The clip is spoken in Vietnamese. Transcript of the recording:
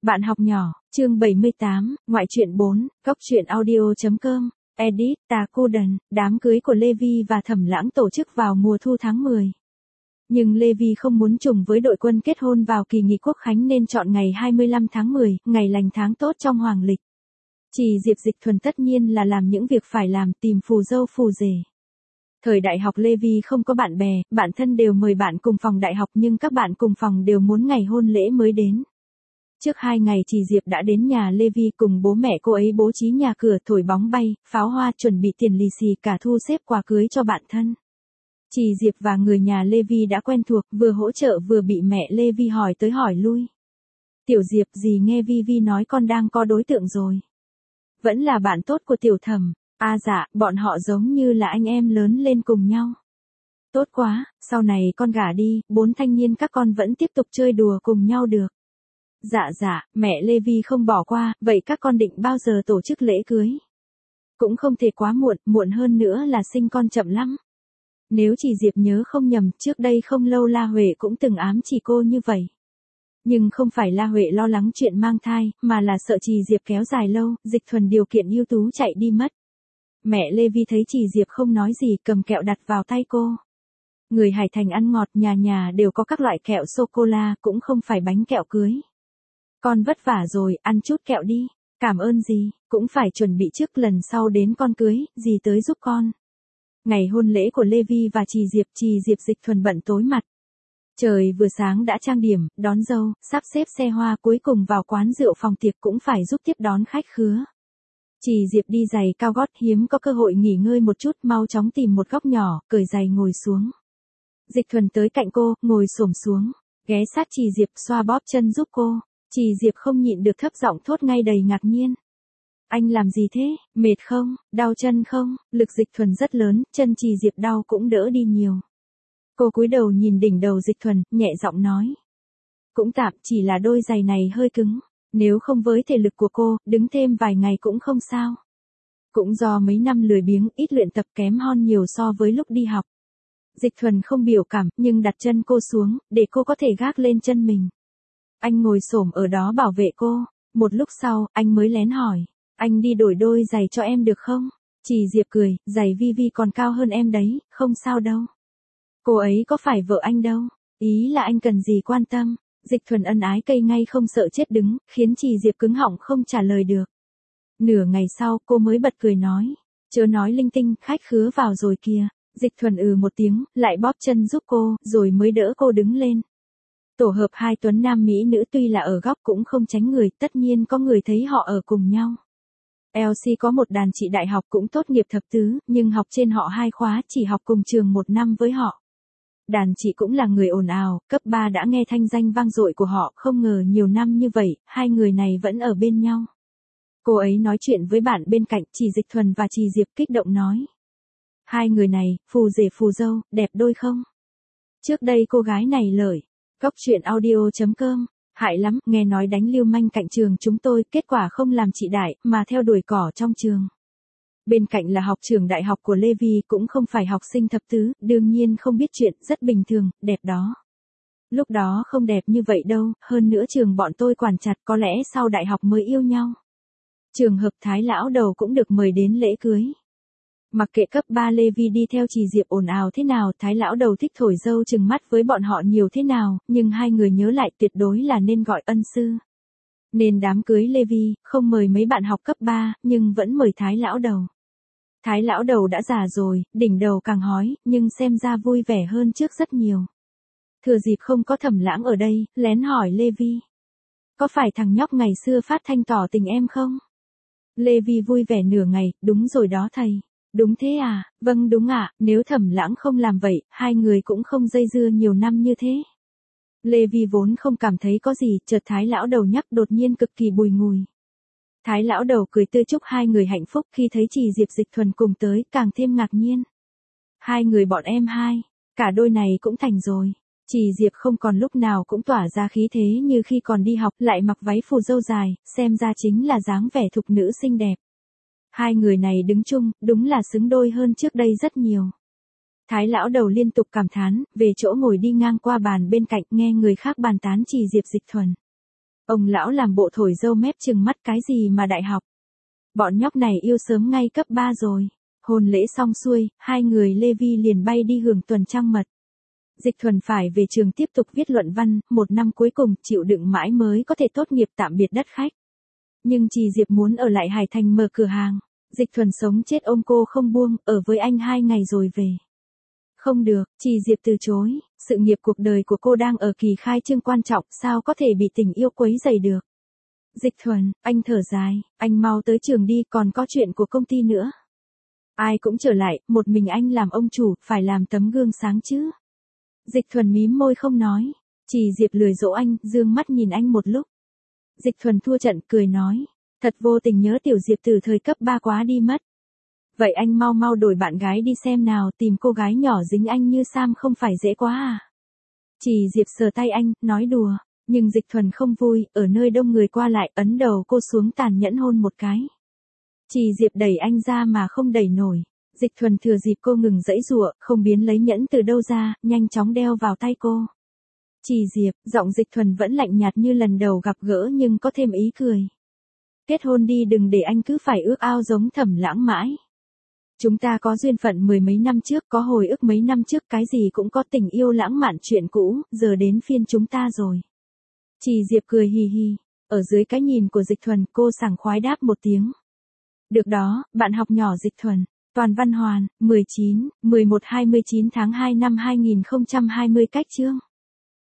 Bạn học nhỏ, chương 78, ngoại truyện 4, góc truyện audio.com, edit, Tà Cô Đần, đám cưới của Lê Vi và Thẩm Lãng tổ chức vào mùa thu tháng 10. Nhưng Lê Vi không muốn trùng với đội quân kết hôn vào kỳ nghỉ quốc khánh nên chọn ngày 25 tháng 10, ngày lành tháng tốt trong hoàng lịch. Chỉ Diệp Dịch Thuần tất nhiên là làm những việc phải làm, tìm phù dâu phù rể. Thời đại học Lê Vi không có bạn bè, bạn thân đều mời bạn cùng phòng đại học nhưng các bạn cùng phòng đều muốn ngày hôn lễ mới đến. Trước 2 ngày chị Diệp đã đến nhà Lê Vi cùng bố mẹ cô ấy bố trí nhà cửa, thổi bóng bay, pháo hoa, chuẩn bị tiền lì xì, cả thu xếp quà cưới cho bạn thân. Chị Diệp và người nhà Lê Vi đã quen thuộc, vừa hỗ trợ vừa bị mẹ Lê Vi hỏi tới hỏi lui. Tiểu Diệp, dì nghe Vi nói con đang có đối tượng rồi. Vẫn là bạn tốt của Tiểu Thẩm. À dạ, bọn họ giống như là anh em lớn lên cùng nhau. Tốt quá, sau này con gả đi, 4 thanh niên các con vẫn tiếp tục chơi đùa cùng nhau được. Dạ, mẹ Lê Vi không bỏ qua, vậy các con định bao giờ tổ chức lễ cưới? Cũng không thể quá muộn, muộn hơn nữa là sinh con chậm lắm. Nếu chị Diệp nhớ không nhầm, trước đây không lâu La Huệ cũng từng ám chỉ cô như vậy. Nhưng không phải La Huệ lo lắng chuyện mang thai, mà là sợ chị Diệp kéo dài lâu, Dịch Thuần điều kiện ưu tú chạy đi mất. Mẹ Lê Vi thấy chị Diệp không nói gì, cầm kẹo đặt vào tay cô. Người Hải Thành ăn ngọt, nhà nhà đều có các loại kẹo sô-cô-la, cũng không phải bánh kẹo cưới. Con vất vả rồi, ăn chút kẹo đi. Cảm ơn dì, cũng phải chuẩn bị trước lần sau đến con cưới, dì tới giúp con. Ngày hôn lễ của Lê Vi và chị Diệp Dịch Thuần bận tối mặt. Trời vừa sáng đã trang điểm, đón dâu, sắp xếp xe hoa, cuối cùng vào quán rượu phòng tiệc cũng phải giúp tiếp đón khách khứa. Chị Diệp đi giày cao gót, hiếm có cơ hội nghỉ ngơi một chút, mau chóng tìm một góc nhỏ, cởi giày ngồi xuống. Dịch Thuần tới cạnh cô, ngồi xổm xuống, ghé sát chị Diệp, xoa bóp chân giúp cô. Chị Diệp không nhịn được thấp giọng thốt ngay đầy ngạc nhiên. Anh làm gì thế, mệt không, đau chân không? Lực Dịch Thuần rất lớn, chân chị Diệp đau cũng đỡ đi nhiều. Cô cúi đầu nhìn đỉnh đầu Dịch Thuần, nhẹ giọng nói. Cũng tạm, chỉ là đôi giày này hơi cứng. Nếu không với thể lực của cô, đứng thêm vài ngày cũng không sao. Cũng do mấy năm lười biếng, ít luyện tập, kém hơn nhiều so với lúc đi học. Dịch Thuần không biểu cảm, nhưng đặt chân cô xuống, để cô có thể gác lên chân mình. Anh ngồi xổm ở đó bảo vệ cô. Một lúc sau, anh mới lén hỏi. Anh đi đổi đôi giày cho em được không? Chị Diệp cười, giày Vi còn cao hơn em đấy, không sao đâu. Cô ấy có phải vợ anh đâu. Ý là anh cần gì quan tâm. Dịch Thuần ân ái cây ngay không sợ chết đứng, khiến chị Diệp cứng họng không trả lời được. Nửa ngày sau, cô mới bật cười nói. Chớ nói linh tinh, khách khứa vào rồi kìa. Dịch Thuần một tiếng, lại bóp chân giúp cô, rồi mới đỡ cô đứng lên. Tổ hợp hai tuấn nam mỹ nữ tuy là ở góc cũng không tránh người, tất nhiên có người thấy họ ở cùng nhau. LC có một đàn chị đại học cũng tốt nghiệp thập tứ, nhưng học trên họ 2 khóa, chỉ học cùng trường 1 năm với họ. Đàn chị cũng là người ồn ào, cấp 3 đã nghe thanh danh vang dội của họ, không ngờ nhiều năm như vậy, hai người này vẫn ở bên nhau. Cô ấy nói chuyện với bạn bên cạnh, chị Dịch Thuần và chị Diệp kích động nói. Hai người này, phù rể phù dâu, đẹp đôi không? Trước đây cô gái này lợi. Góc truyện audio.com, hại lắm, nghe nói đánh lưu manh cạnh trường chúng tôi, kết quả không làm chị đại, mà theo đuổi cỏ trong trường. Bên cạnh là học trường đại học của Lê Vi, cũng không phải học sinh thập tứ, đương nhiên không biết chuyện, rất bình thường, đẹp đó. Lúc đó không đẹp như vậy đâu, hơn nữa trường bọn tôi quản chặt, có lẽ sau đại học mới yêu nhau. Trường hợp Thái lão đầu cũng được mời đến lễ cưới. Mặc kệ cấp 3 Lê Vi đi theo chị Diệp ồn ào thế nào, Thái lão đầu thích thổi dâu chừng mắt với bọn họ nhiều thế nào, nhưng hai người nhớ lại tuyệt đối là nên gọi ân sư. Nên đám cưới Lê Vi, không mời mấy bạn học cấp 3, nhưng vẫn mời Thái lão đầu. Thái lão đầu đã già rồi, đỉnh đầu càng hói, nhưng xem ra vui vẻ hơn trước rất nhiều. Thừa dịp không có Thẩm Lãng ở đây, lén hỏi Lê Vi. Có phải thằng nhóc ngày xưa phát thanh tỏ tình em không? Lê Vi vui vẻ nửa ngày, đúng rồi đó thầy. Đúng thế à, vâng đúng ạ, nếu Thẩm Lãng không làm vậy, hai người cũng không dây dưa nhiều năm như thế. Lê Vi vốn không cảm thấy có gì, chợt Thái lão đầu nhắc đột nhiên cực kỳ bùi ngùi. Thái lão đầu cười tươi chúc hai người hạnh phúc, khi thấy chị Diệp Dịch Thuần cùng tới, càng thêm ngạc nhiên. Hai người bọn em hai, cả đôi này cũng thành rồi. Chị Diệp không còn lúc nào cũng tỏa ra khí thế như khi còn đi học, lại mặc váy phù dâu dài, xem ra chính là dáng vẻ thục nữ xinh đẹp. Hai người này đứng chung, đúng là xứng đôi hơn trước đây rất nhiều. Thái lão đầu liên tục cảm thán, về chỗ ngồi đi ngang qua bàn bên cạnh nghe người khác bàn tán chị Diệp Dịch Thuần. Ông lão làm bộ thổi râu mép trừng mắt cái gì mà đại học. Bọn nhóc này yêu sớm ngay cấp 3 rồi. Hôn lễ xong xuôi, hai người Lê Vi liền bay đi hưởng tuần trăng mật. Dịch Thuần phải về trường tiếp tục viết luận văn, một năm cuối cùng chịu đựng mãi mới có thể tốt nghiệp tạm biệt đất khách. Nhưng chị Diệp muốn ở lại Hải Thành mở cửa hàng. Dịch Thuần sống chết ôm cô không buông, ở với anh 2 ngày rồi về. Không được, chị Diệp từ chối, sự nghiệp cuộc đời của cô đang ở kỳ khai trương quan trọng, sao có thể bị tình yêu quấy rầy được. Dịch Thuần, anh thở dài, anh mau tới trường đi, còn có chuyện của công ty nữa. Ai cũng trở lại, một mình anh làm ông chủ, phải làm tấm gương sáng chứ. Dịch Thuần mím môi không nói. Chị Diệp lười dỗ anh, dương mắt nhìn anh một lúc. Dịch Thuần thua trận, cười nói. Thật vô tình nhớ tiểu Diệp từ thời cấp 3 quá đi mất. Vậy anh mau mau đổi bạn gái đi xem nào, tìm cô gái nhỏ dính anh như Sam không phải dễ quá à. Chị Diệp sờ tay anh, nói đùa. Nhưng Dịch Thuần không vui, ở nơi đông người qua lại, ấn đầu cô xuống tàn nhẫn hôn một cái. Chị Diệp đẩy anh ra mà không đẩy nổi. Dịch Thuần thừa dịp cô ngừng giãy giụa, không biến lấy nhẫn từ đâu ra, nhanh chóng đeo vào tay cô. Chị Diệp, giọng Dịch Thuần vẫn lạnh nhạt như lần đầu gặp gỡ nhưng có thêm ý cười. Kết hôn đi, đừng để anh cứ phải ước ao giống Thẩm Lãng mãi. Chúng ta có duyên phận mười mấy năm trước, có hồi ức mấy năm trước, cái gì cũng có, tình yêu lãng mạn chuyện cũ, giờ đến phiên chúng ta rồi. Chị Diệp cười hì hì, ở dưới cái nhìn của Dịch Thuần, cô sảng khoái đáp một tiếng. Được đó, bạn học nhỏ Dịch Thuần. Toàn Văn Hoàn, 19, 11-29 tháng 2 năm 2020 cách chương.